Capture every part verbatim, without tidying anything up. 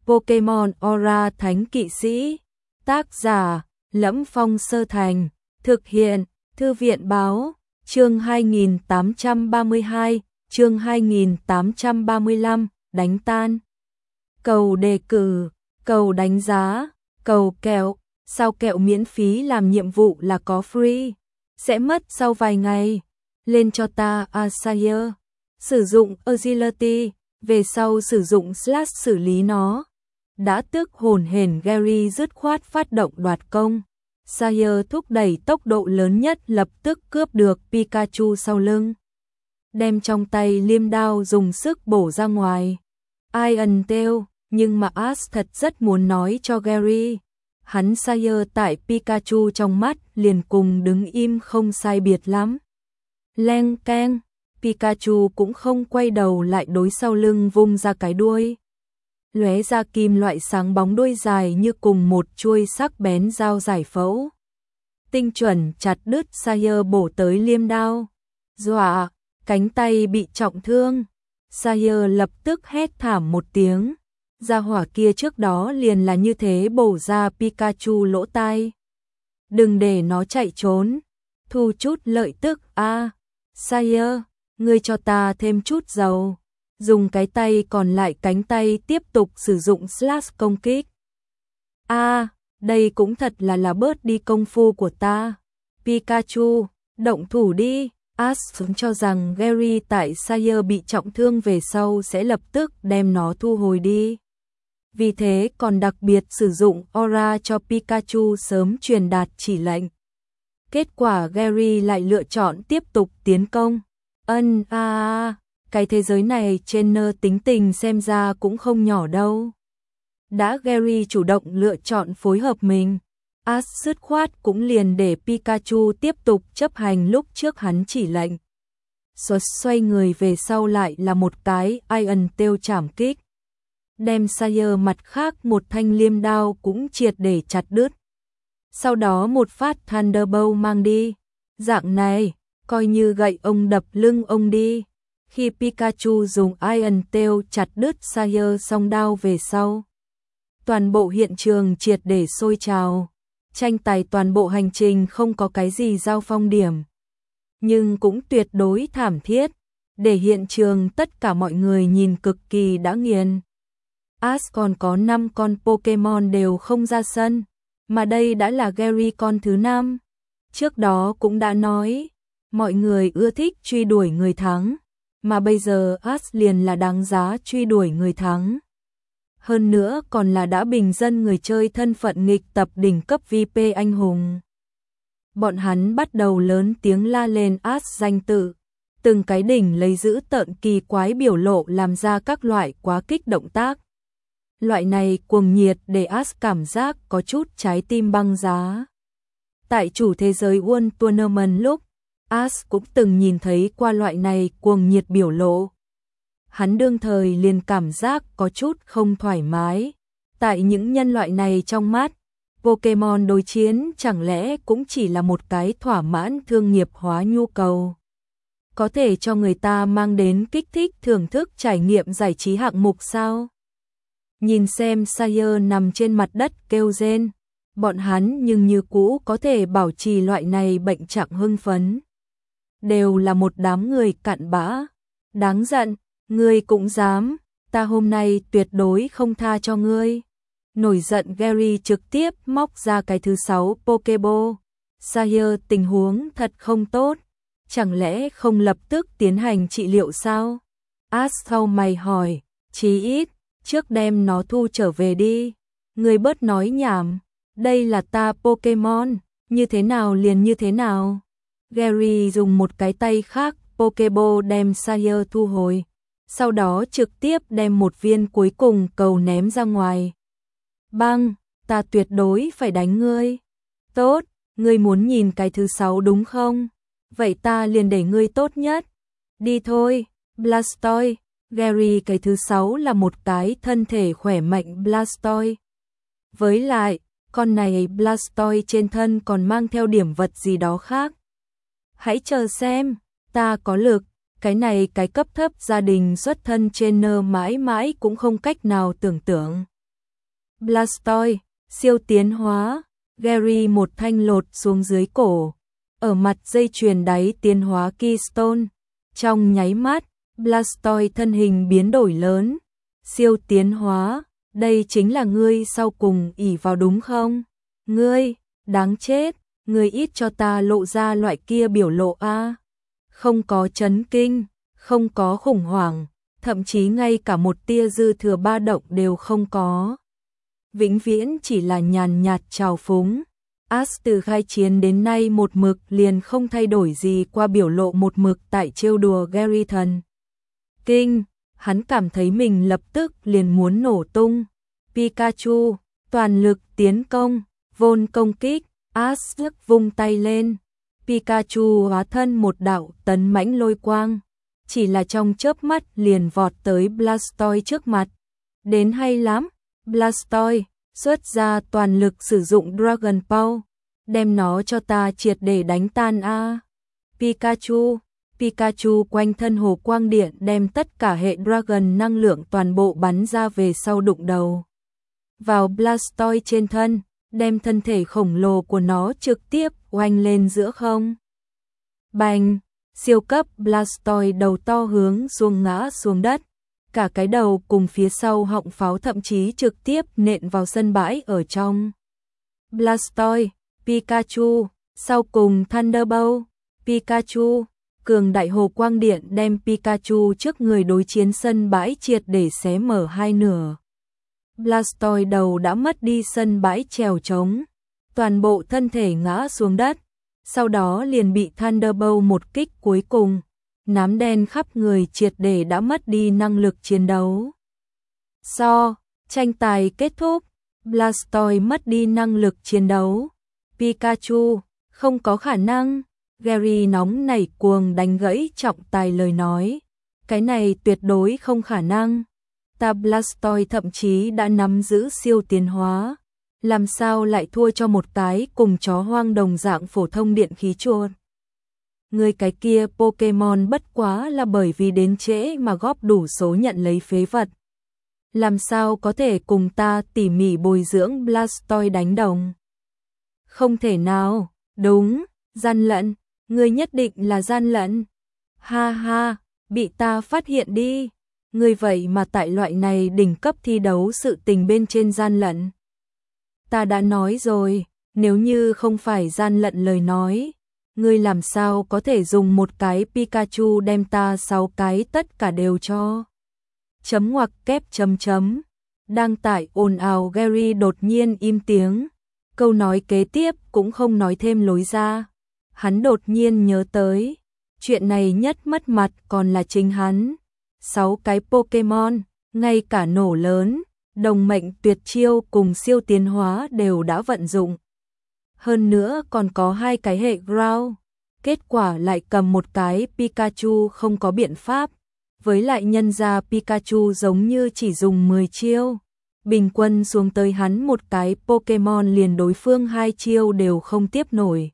Pokemon Aura Thánh Kỵ Sĩ. Tác giả: Lẫm Phong Sơ Thành. Thực hiện: Thư viện báo. Chương hai nghìn tám trăm ba mươi hai, chương hai nghìn tám trăm ba mươi lăm, đánh tan. Cầu đề cử, cầu đánh giá, cầu kẹo. Sao kẹo miễn phí làm nhiệm vụ là có free? Sẽ mất sau vài ngày. Lên cho ta Asayer. Sử dụng Agility, về sau sử dụng Slash xử lý nó. Đã tức hồn hển, Gary dứt khoát phát động đoạt công. Sayer thúc đẩy tốc độ lớn nhất, lập tức cướp được Pikachu sau lưng. Đem trong tay liêm đao dùng sức bổ ra ngoài. Iron Tail, nhưng mà Ash thật rất muốn nói cho Gary. Hắn Sayer tại Pikachu trong mắt liền cùng đứng im không sai biệt lắm. Leng keng, Pikachu cũng không quay đầu lại, đối sau lưng vung ra cái đuôi. Lóe ra kim loại sáng bóng, đuôi dài như cùng một chuôi sắc bén dao giải phẫu. Tinh chuẩn chặt đứt Sayer bổ tới liêm đao. Dọa, cánh tay bị trọng thương. Sayer lập tức hét thảm một tiếng. Gia hỏa kia trước đó liền là như thế bổ ra Pikachu lỗ tai. Đừng để nó chạy trốn. Thu chút lợi tức a. À, Sayer, ngươi cho ta thêm chút dầu. Dùng cái tay còn lại cánh tay tiếp tục sử dụng slash công kích. A, à, đây cũng thật là là bớt đi công phu của ta. Pikachu, động thủ đi. Ash cho rằng Gary tại Sayer bị trọng thương về sau sẽ lập tức đem nó thu hồi đi. Vì thế còn đặc biệt sử dụng Aura cho Pikachu sớm truyền đạt chỉ lệnh. Kết quả Gary lại lựa chọn tiếp tục tiến công. Ân a à, cái thế giới này trên nơ tính tình xem ra cũng không nhỏ đâu. Đã Gary chủ động lựa chọn phối hợp mình, Ash dứt khoát cũng liền để Pikachu tiếp tục chấp hành lúc trước hắn chỉ lệnh. Xoát xoay người về sau lại là một cái Iron Tail chảm kích. Đem Sayer mặt khác một thanh liêm đao cũng triệt để chặt đứt. Sau đó một phát Thunderbolt mang đi. Dạng này, coi như gậy ông đập lưng ông đi. Khi Pikachu dùng Iron Tail chặt đứt Sayer song đao về sau, toàn bộ hiện trường triệt để sôi trào. Tranh tài toàn bộ hành trình không có cái gì giao phong điểm, nhưng cũng tuyệt đối thảm thiết, để hiện trường tất cả mọi người nhìn cực kỳ đã nghiền. Ash còn có năm con Pokemon đều không ra sân, mà đây đã là Gary con thứ năm. Trước đó cũng đã nói, mọi người ưa thích truy đuổi người thắng, mà bây giờ Ash liền là đáng giá truy đuổi người thắng. Hơn nữa còn là đã bình dân người chơi thân phận nghịch tập đỉnh cấp vê pê anh hùng. Bọn hắn bắt đầu lớn tiếng la lên Ash danh tự, từng cái đỉnh lấy giữ tợn kỳ quái biểu lộ làm ra các loại quá kích động tác. Loại này cuồng nhiệt để Ash cảm giác có chút trái tim băng giá. Tại chủ thế giới World Tournament lúc, Ash cũng từng nhìn thấy qua loại này cuồng nhiệt biểu lộ. Hắn đương thời liền cảm giác có chút không thoải mái. Tại những nhân loại này trong mắt, Pokemon đối chiến chẳng lẽ cũng chỉ là một cái thỏa mãn thương nghiệp hóa nhu cầu. Có thể cho người ta mang đến kích thích thưởng thức trải nghiệm giải trí hạng mục sao? Nhìn xem Sayer nằm trên mặt đất kêu rên, bọn hắn nhưng như cũ có thể bảo trì loại này bệnh trạng hưng phấn. Đều là một đám người cặn bã, đáng giận, ngươi cũng dám, ta hôm nay tuyệt đối không tha cho ngươi. Nổi giận Gary trực tiếp móc ra cái thứ sáu Pokeball. Sayer, tình huống thật không tốt, chẳng lẽ không lập tức tiến hành trị liệu sao? Ash sau mày hỏi, chí ít trước đem nó thu trở về đi. Ngươi bớt nói nhảm, đây là ta Pokemon, như thế nào liền như thế nào. Gary dùng một cái tay khác Pokeball đem Sayer thu hồi, sau đó trực tiếp đem một viên cuối cùng cầu ném ra ngoài. Băng, ta tuyệt đối phải đánh ngươi. Tốt, ngươi muốn nhìn cái thứ sáu đúng không? Vậy ta liền để ngươi tốt nhất. Đi thôi, Blastoise. Gary cái thứ sáu là một cái thân thể khỏe mạnh Blastoise. Với lại, con này Blastoise trên thân còn mang theo điểm vật gì đó khác. Hãy chờ xem, ta có lực, cái này cái cấp thấp gia đình xuất thân trainer mãi mãi cũng không cách nào tưởng tượng. Blastoise, siêu tiến hóa. Gary một thanh lột xuống dưới cổ. Ở mặt dây chuyền đáy tiến hóa Keystone. Trong nháy mắt, Blastoise thân hình biến đổi lớn. Siêu tiến hóa, đây chính là ngươi sau cùng ỷ vào đúng không? Ngươi, đáng chết, ngươi ít cho ta lộ ra loại kia biểu lộ a. Không có chấn kinh, không có khủng hoảng, thậm chí ngay cả một tia dư thừa ba động đều không có. Vĩnh viễn chỉ là nhàn nhạt trào phúng. Ash từ khai chiến đến nay một mực liền không thay đổi gì qua biểu lộ một mực tại trêu đùa Gary thần. Kinh, hắn cảm thấy mình lập tức liền muốn nổ tung. Pikachu, toàn lực tiến công, vôn công kích, Ash vung tay lên. Pikachu hóa thân một đạo tấn mãnh lôi quang, chỉ là trong chớp mắt liền vọt tới Blastoise trước mặt. Đến hay lắm, Blastoise, xuất ra toàn lực sử dụng Dragon Ball, đem nó cho ta triệt để đánh tan a. Pikachu, Pikachu quanh thân hồ quang điện đem tất cả hệ Dragon năng lượng toàn bộ bắn ra về sau đụng đầu vào Blastoise trên thân, đem thân thể khổng lồ của nó trực tiếp oanh lên giữa không. Bành, siêu cấp Blastoise đầu to hướng xuống ngã xuống đất, cả cái đầu cùng phía sau họng pháo thậm chí trực tiếp nện vào sân bãi ở trong. Blastoise, Pikachu, sau cùng Thunderbolt, Pikachu, cường đại hồ quang điện đem Pikachu trước người đối chiến sân bãi triệt để xé mở hai nửa. Blastoise đầu đã mất đi sân bãi trèo trống, toàn bộ thân thể ngã xuống đất, sau đó liền bị Thunderbolt một kích cuối cùng, nám đen khắp người triệt để đã mất đi năng lực chiến đấu. So, tranh tài kết thúc, Blastoise mất đi năng lực chiến đấu. Pikachu, không có khả năng. Gary nóng nảy cuồng đánh gãy trọng tài lời nói. Cái này tuyệt đối không khả năng. Ta Blastoise thậm chí đã nắm giữ siêu tiến hóa. Làm sao lại thua cho một cái cùng chó hoang đồng dạng phổ thông điện khí chuột. Người cái kia Pokemon bất quá là bởi vì đến trễ mà góp đủ số nhận lấy phế vật. Làm sao có thể cùng ta tỉ mỉ bồi dưỡng Blastoise đánh đồng? Không thể nào, đúng, gian lận, người nhất định là gian lận. Ha ha, bị ta phát hiện đi. Người vậy mà tại loại này đỉnh cấp thi đấu sự tình bên trên gian lận. Ta đã nói rồi, nếu như không phải gian lận lời nói, ngươi làm sao có thể dùng một cái Pikachu đem ta sáu cái tất cả đều cho. Chấm ngoặc kép chấm chấm. Đang tại ồn ào Gary đột nhiên im tiếng. Câu nói kế tiếp cũng không nói thêm lối ra. Hắn đột nhiên nhớ tới. Chuyện này nhất mất mặt còn là chính hắn. Sáu cái Pokemon, ngay cả nổ lớn, đồng mệnh tuyệt chiêu cùng siêu tiến hóa đều đã vận dụng. Hơn nữa còn có hai cái hệ Ground. Kết quả lại cầm một cái Pikachu không có biện pháp. Với lại nhân ra Pikachu giống như chỉ dùng mười chiêu. Bình quân xuống tới hắn một cái Pokemon liền đối phương hai chiêu đều không tiếp nổi.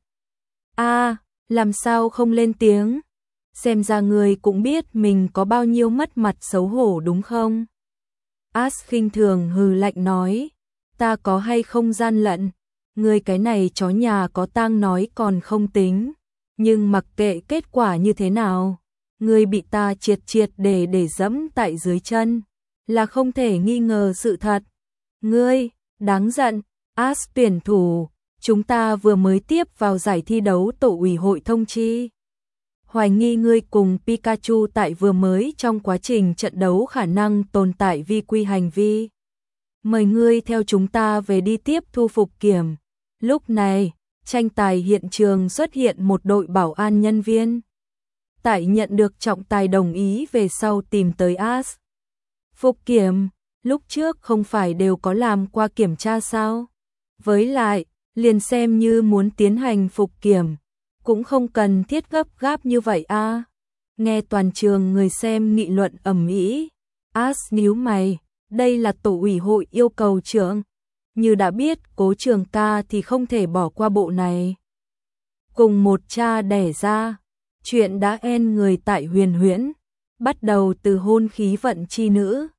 A, làm sao không lên tiếng? Xem ra người cũng biết mình có bao nhiêu mất mặt xấu hổ đúng không? Ash khinh thường hừ lạnh nói. Ta có hay không gian lận? Người cái này chó nhà có tang nói còn không tính. Nhưng mặc kệ kết quả như thế nào, người bị ta triệt triệt để để dẫm tại dưới chân, là không thể nghi ngờ sự thật. Ngươi, đáng giận, Ash tuyển thủ, chúng ta vừa mới tiếp vào giải thi đấu tổ ủy hội thông chi. Hoài nghi ngươi cùng Pikachu tại vừa mới trong quá trình trận đấu khả năng tồn tại vi quy hành vi. Mời ngươi theo chúng ta về đi tiếp thu phục kiểm. Lúc này, tranh tài hiện trường xuất hiện một đội bảo an nhân viên. Tại nhận được trọng tài đồng ý về sau tìm tới Ash. Phục kiểm, lúc trước không phải đều có làm qua kiểm tra sao? Với lại, liền xem như muốn tiến hành phục kiểm, cũng không cần thiết gấp gáp như vậy a. À. Nghe toàn trường người xem nghị luận ầm ĩ, Ash nhíu mày, đây là tổ ủy hội yêu cầu trưởng. Như đã biết Cố Trường ca thì không thể bỏ qua bộ này. Cùng một cha đẻ ra, chuyện đã en người tại Huyền Huyễn, bắt đầu từ hôn khí vận chi nữ.